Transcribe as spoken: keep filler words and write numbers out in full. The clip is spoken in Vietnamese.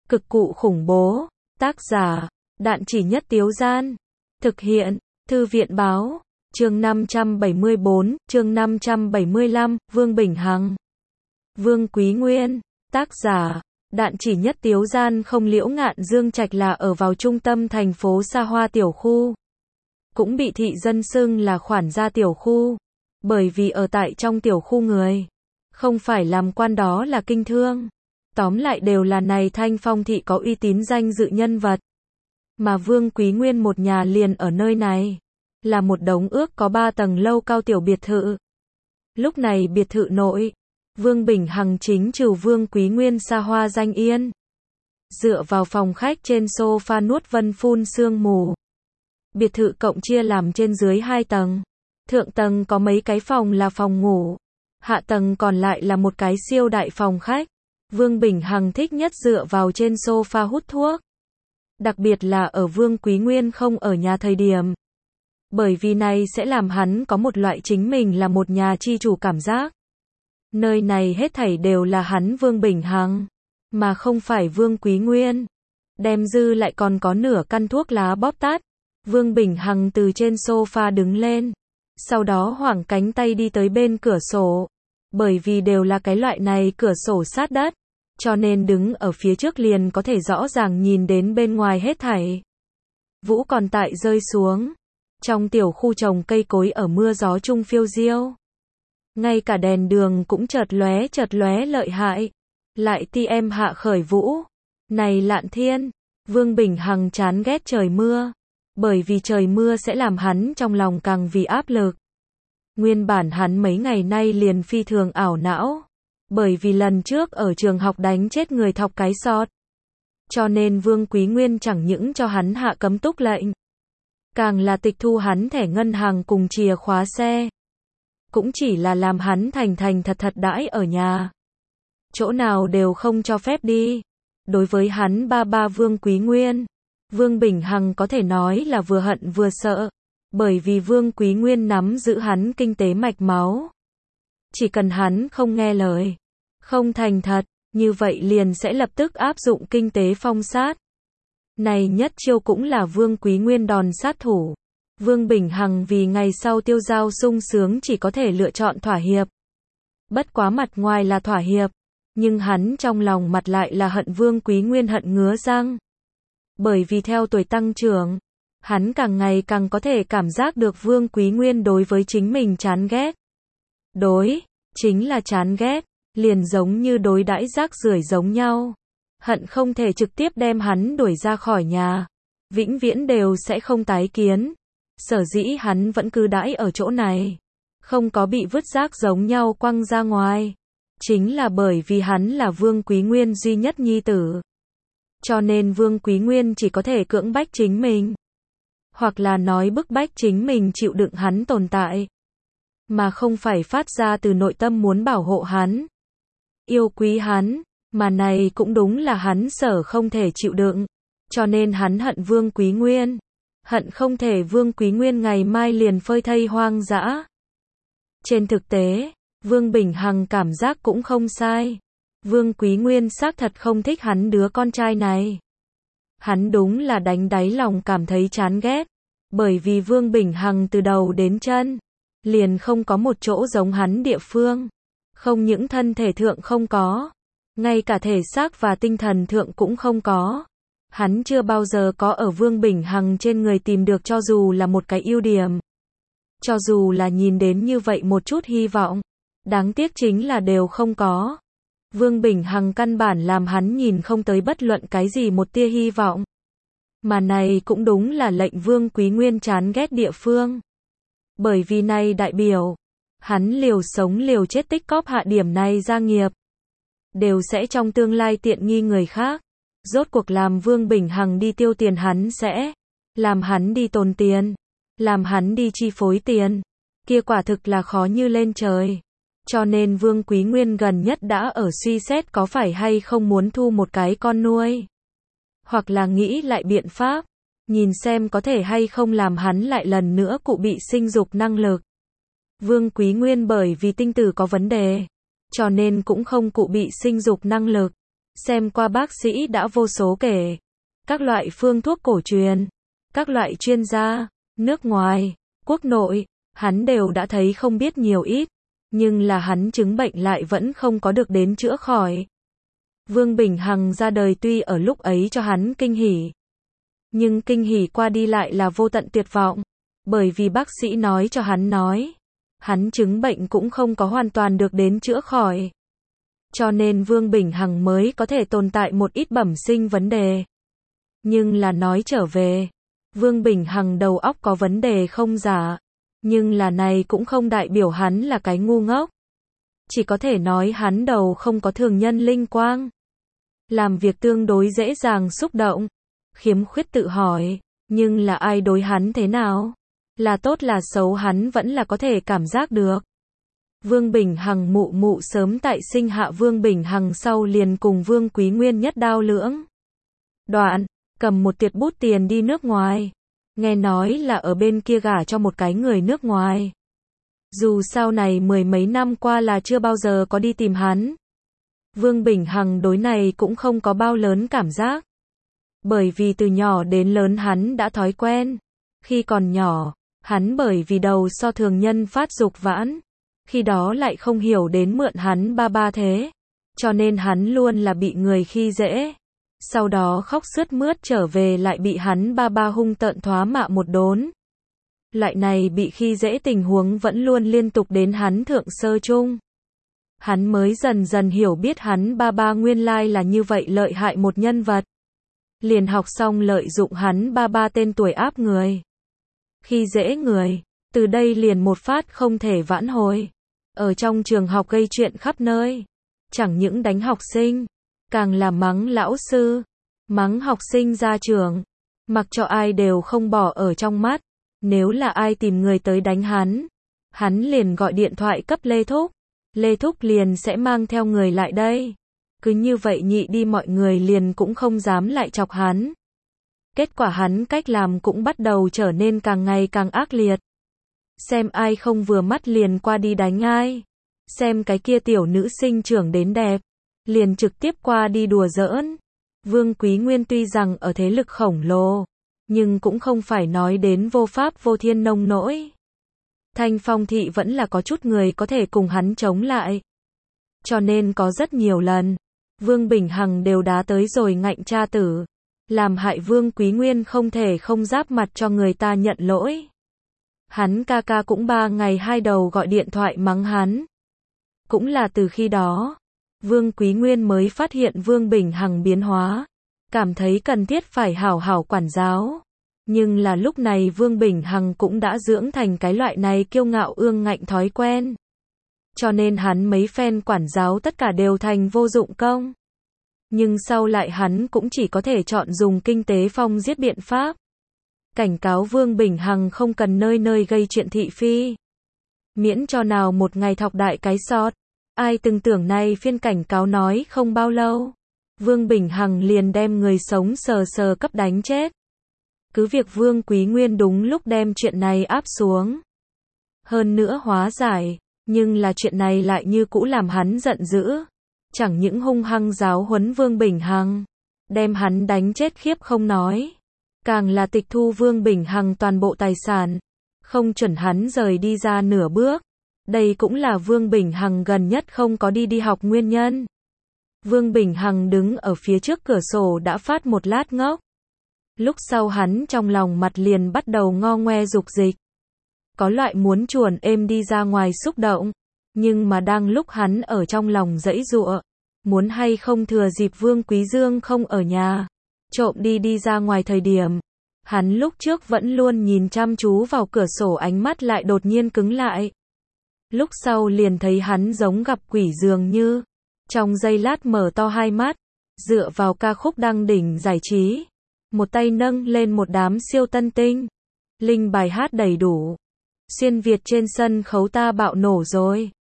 Cực cụ khủng bố. Tác giả, Đạn Chỉ Nhất Tiếu Gian. Thực hiện, Thư viện Báo. Chương năm trăm bảy mươi bốn, chương năm trăm bảy mươi lăm, Vương Bình Hằng. Vương Quý Nguyên. Tác giả, Đạn Chỉ Nhất Tiếu Gian. Không Liễu Ngạn Dương Trạch là ở vào trung tâm thành phố xa hoa tiểu khu. Cũng bị thị dân xưng là khoản gia tiểu khu. Bởi vì ở tại trong tiểu khu người không phải làm quan đó là kinh thương. Tóm lại đều là này thanh phong thị có uy tín danh dự nhân vật. Mà Vương Quý Nguyên một nhà liền ở nơi này. Là một đống ước có ba tầng lâu cao tiểu biệt thự. Lúc này biệt thự nội, Vương Bình Hằng chính trừ Vương Quý Nguyên xa hoa danh yên. Dựa vào phòng khách trên sofa nuốt vân phun sương mù. Biệt thự cộng chia làm trên dưới hai tầng. Thượng tầng có mấy cái phòng là phòng ngủ. Hạ tầng còn lại là một cái siêu đại phòng khách. Vương Bình Hằng thích nhất dựa vào trên sofa hút thuốc. Đặc biệt là ở Vương Quý Nguyên không ở nhà thời điểm. Bởi vì này sẽ làm hắn có một loại chính mình là một nhà chi chủ cảm giác. Nơi này hết thảy đều là hắn Vương Bình Hằng, mà không phải Vương Quý Nguyên. Đem dư lại còn có nửa căn thuốc lá bóp tắt. Vương Bình Hằng từ trên sofa đứng lên. Sau đó hoảng cánh tay đi tới bên cửa sổ. Bởi vì đều là cái loại này cửa sổ sát đất. Cho nên đứng ở phía trước liền có thể rõ ràng nhìn đến bên ngoài hết thảy. Vũ còn tại rơi xuống. Trong tiểu khu trồng cây cối ở mưa gió chung phiêu diêu. Ngay cả đèn đường cũng chợt lóe chợt lóe lợi hại. Lại ti em hạ khởi vũ. Này Lạn Thiên, Vương Bình Hằng chán ghét trời mưa. Bởi vì trời mưa sẽ làm hắn trong lòng càng vì áp lực. Nguyên bản hắn mấy ngày nay liền phi thường ảo não. Bởi vì lần trước ở trường học đánh chết người thọc cái sọt. Cho nên Vương Quý Nguyên chẳng những cho hắn hạ cấm túc lệnh. Càng là tịch thu hắn thẻ ngân hàng cùng chìa khóa xe. Cũng chỉ là làm hắn thành thành thật thật đãi ở nhà. Chỗ nào đều không cho phép đi. Đối với hắn ba ba Vương Quý Nguyên, Vương Bình Hằng có thể nói là vừa hận vừa sợ. Bởi vì Vương Quý Nguyên nắm giữ hắn kinh tế mạch máu. Chỉ cần hắn không nghe lời, không thành thật, như vậy liền sẽ lập tức áp dụng kinh tế phong sát. Này nhất chiêu cũng là Vương Quý Nguyên đòn sát thủ. Vương Bình Hằng vì ngày sau tiêu dao sung sướng chỉ có thể lựa chọn thỏa hiệp. Bất quá mặt ngoài là thỏa hiệp, nhưng hắn trong lòng mặt lại là hận Vương Quý Nguyên hận ngứa răng. Bởi vì theo tuổi tăng trưởng, hắn càng ngày càng có thể cảm giác được Vương Quý Nguyên đối với chính mình chán ghét. Đối, chính là chán ghét, liền giống như đối đãi rác rưởi giống nhau. Hận không thể trực tiếp đem hắn đuổi ra khỏi nhà. Vĩnh viễn đều sẽ không tái kiến. Sở dĩ hắn vẫn cứ đãi ở chỗ này. Không có bị vứt rác giống nhau quăng ra ngoài. Chính là bởi vì hắn là Vương Quý Nguyên duy nhất nhi tử. Cho nên Vương Quý Nguyên chỉ có thể cưỡng bách chính mình. Hoặc là nói bức bách chính mình chịu đựng hắn tồn tại. Mà không phải phát ra từ nội tâm muốn bảo hộ hắn. Yêu quý hắn. Mà này cũng đúng là hắn sở không thể chịu đựng. Cho nên hắn hận Vương Quý Nguyên. Hận không thể Vương Quý Nguyên ngày mai liền phơi thây hoang dã. Trên thực tế, Vương Bình Hằng cảm giác cũng không sai. Vương Quý Nguyên xác thật không thích hắn đứa con trai này. Hắn đúng là đánh đáy lòng cảm thấy chán ghét. Bởi vì Vương Bình Hằng từ đầu đến chân liền không có một chỗ giống hắn địa phương. Không những thân thể thượng không có, ngay cả thể xác và tinh thần thượng cũng không có. Hắn chưa bao giờ có ở Vương Bình Hằng trên người tìm được cho dù là một cái ưu điểm. Cho dù là nhìn đến như vậy một chút hy vọng. Đáng tiếc chính là đều không có. Vương Bình Hằng căn bản làm hắn nhìn không tới bất luận cái gì một tia hy vọng. Mà này cũng đúng là lệnh Vương Quý Nguyên chán ghét địa phương. Bởi vì này đại biểu, hắn liều sống liều chết tích cóp hạ điểm này gia nghiệp. Đều sẽ trong tương lai tiện nghi người khác. Rốt cuộc làm Vương Bình Hằng đi tiêu tiền hắn sẽ làm hắn đi tồn tiền. Làm hắn đi chi phối tiền. Kia quả thực là khó như lên trời. Cho nên Vương Quý Nguyên gần nhất đã ở suy xét có phải hay không muốn thu một cái con nuôi. Hoặc là nghĩ lại biện pháp. Nhìn xem có thể hay không làm hắn lại lần nữa cụ bị sinh dục năng lực. Vương Quý Nguyên bởi vì tinh tử có vấn đề. Cho nên cũng không cụ bị sinh dục năng lực. Xem qua bác sĩ đã vô số kể. Các loại phương thuốc cổ truyền, các loại chuyên gia, nước ngoài, quốc nội, hắn đều đã thấy không biết nhiều ít. Nhưng là hắn chứng bệnh lại vẫn không có được đến chữa khỏi. Vương Bình Hằng ra đời tuy ở lúc ấy cho hắn kinh hỉ. Nhưng kinh hỉ qua đi lại là vô tận tuyệt vọng. Bởi vì bác sĩ nói cho hắn nói. Hắn chứng bệnh cũng không có hoàn toàn được đến chữa khỏi. Cho nên Vương Bình Hằng mới có thể tồn tại một ít bẩm sinh vấn đề. Nhưng là nói trở về. Vương Bình Hằng đầu óc có vấn đề không giả. Nhưng là này cũng không đại biểu hắn là cái ngu ngốc. Chỉ có thể nói hắn đầu không có thường nhân linh quang. Làm việc tương đối dễ dàng xúc động. Khiếm khuyết tự hỏi. Nhưng là ai đối hắn thế nào? Là tốt là xấu hắn vẫn là có thể cảm giác được. Vương Bình Hằng mụ mụ sớm tại sinh hạ Vương Bình Hằng sau liền cùng Vương Quý Nguyên nhất đao lưỡng đoạn, cầm một tiệt bút tiền đi nước ngoài. Nghe nói là ở bên kia gả cho một cái người nước ngoài. Dù sau này mười mấy năm qua là chưa bao giờ có đi tìm hắn. Vương Bình Hằng đối này cũng không có bao lớn cảm giác. Bởi vì từ nhỏ đến lớn hắn đã thói quen. Khi còn nhỏ, hắn bởi vì đầu so thường nhân phát dục vãn. Khi đó lại không hiểu đến mượn hắn ba ba thế. Cho nên hắn luôn là bị người khi dễ. Sau đó khóc sướt mướt trở về lại bị hắn ba ba hung tợn thoá mạ một đốn. Loại này bị khi dễ tình huống vẫn luôn liên tục đến hắn thượng sơ trung. Hắn mới dần dần hiểu biết hắn ba ba nguyên lai là như vậy lợi hại một nhân vật. Liền học xong lợi dụng hắn ba ba tên tuổi áp người. Khi dễ người, từ đây liền một phát không thể vãn hồi. Ở trong trường học gây chuyện khắp nơi. Chẳng những đánh học sinh, càng là mắng lão sư, mắng học sinh ra trường. Mặc cho ai đều không bỏ ở trong mắt. Nếu là ai tìm người tới đánh hắn, hắn liền gọi điện thoại cấp Lê Thúc. Lê Thúc liền sẽ mang theo người lại đây. Cứ như vậy nhị đi mọi người liền cũng không dám lại chọc hắn. Kết quả hắn cách làm cũng bắt đầu trở nên càng ngày càng ác liệt. Xem ai không vừa mắt liền qua đi đánh ai. Xem cái kia tiểu nữ sinh trưởng đến đẹp, liền trực tiếp qua đi đùa giỡn. Vương Quý Nguyên tuy rằng ở thế lực khổng lồ, nhưng cũng không phải nói đến vô pháp vô thiên nông nỗi. Thanh Phong thị vẫn là có chút người có thể cùng hắn chống lại. Cho nên có rất nhiều lần, Vương Bình Hằng đều đá tới rồi ngạnh cha tử. Làm hại Vương Quý Nguyên không thể không giáp mặt cho người ta nhận lỗi. Hắn ca ca cũng ba ngày hai đầu gọi điện thoại mắng hắn. Cũng là từ khi đó, Vương Quý Nguyên mới phát hiện Vương Bình Hằng biến hóa. Cảm thấy cần thiết phải hảo hảo quản giáo. Nhưng là lúc này Vương Bình Hằng cũng đã dưỡng thành cái loại này kiêu ngạo ương ngạnh thói quen. Cho nên hắn mấy phen quản giáo tất cả đều thành vô dụng công. Nhưng sau lại hắn cũng chỉ có thể chọn dùng kinh tế phong giết biện pháp. Cảnh cáo Vương Bình Hằng không cần nơi nơi gây chuyện thị phi. Miễn cho nào một ngày thọc đại cái sọt. Ai từng tưởng này phiên cảnh cáo nói không bao lâu. Vương Bình Hằng liền đem người sống sờ sờ cấp đánh chết. Cứ việc Vương Quý Nguyên đúng lúc đem chuyện này áp xuống. Hơn nữa hóa giải, nhưng là chuyện này lại như cũ làm hắn giận dữ. Chẳng những hung hăng giáo huấn Vương Bình Hằng, đem hắn đánh chết khiếp không nói. Càng là tịch thu Vương Bình Hằng toàn bộ tài sản, không chuẩn hắn rời đi ra nửa bước. Đây cũng là Vương Bình Hằng gần nhất không có đi đi học nguyên nhân. Vương Bình Hằng đứng ở phía trước cửa sổ đã phát một lát ngốc. Lúc sau hắn trong lòng mặt liền bắt đầu ngo ngoe dục dịch. Có loại muốn chuồn êm đi ra ngoài xúc động. Nhưng mà đang lúc hắn ở trong lòng giãy giụa, muốn hay không thừa dịp Vương Quý Dương không ở nhà, trộm đi đi ra ngoài thời điểm. Hắn lúc trước vẫn luôn nhìn chăm chú vào cửa sổ ánh mắt lại đột nhiên cứng lại. Lúc sau liền thấy hắn giống gặp quỷ dường như. Trong giây lát mở to hai mắt, dựa vào ca khúc đăng đỉnh giải trí. Một tay nâng lên một đám siêu tân tinh. Linh bài hát đầy đủ. Xuyên Việt trên sân khấu ta bạo nổ rồi.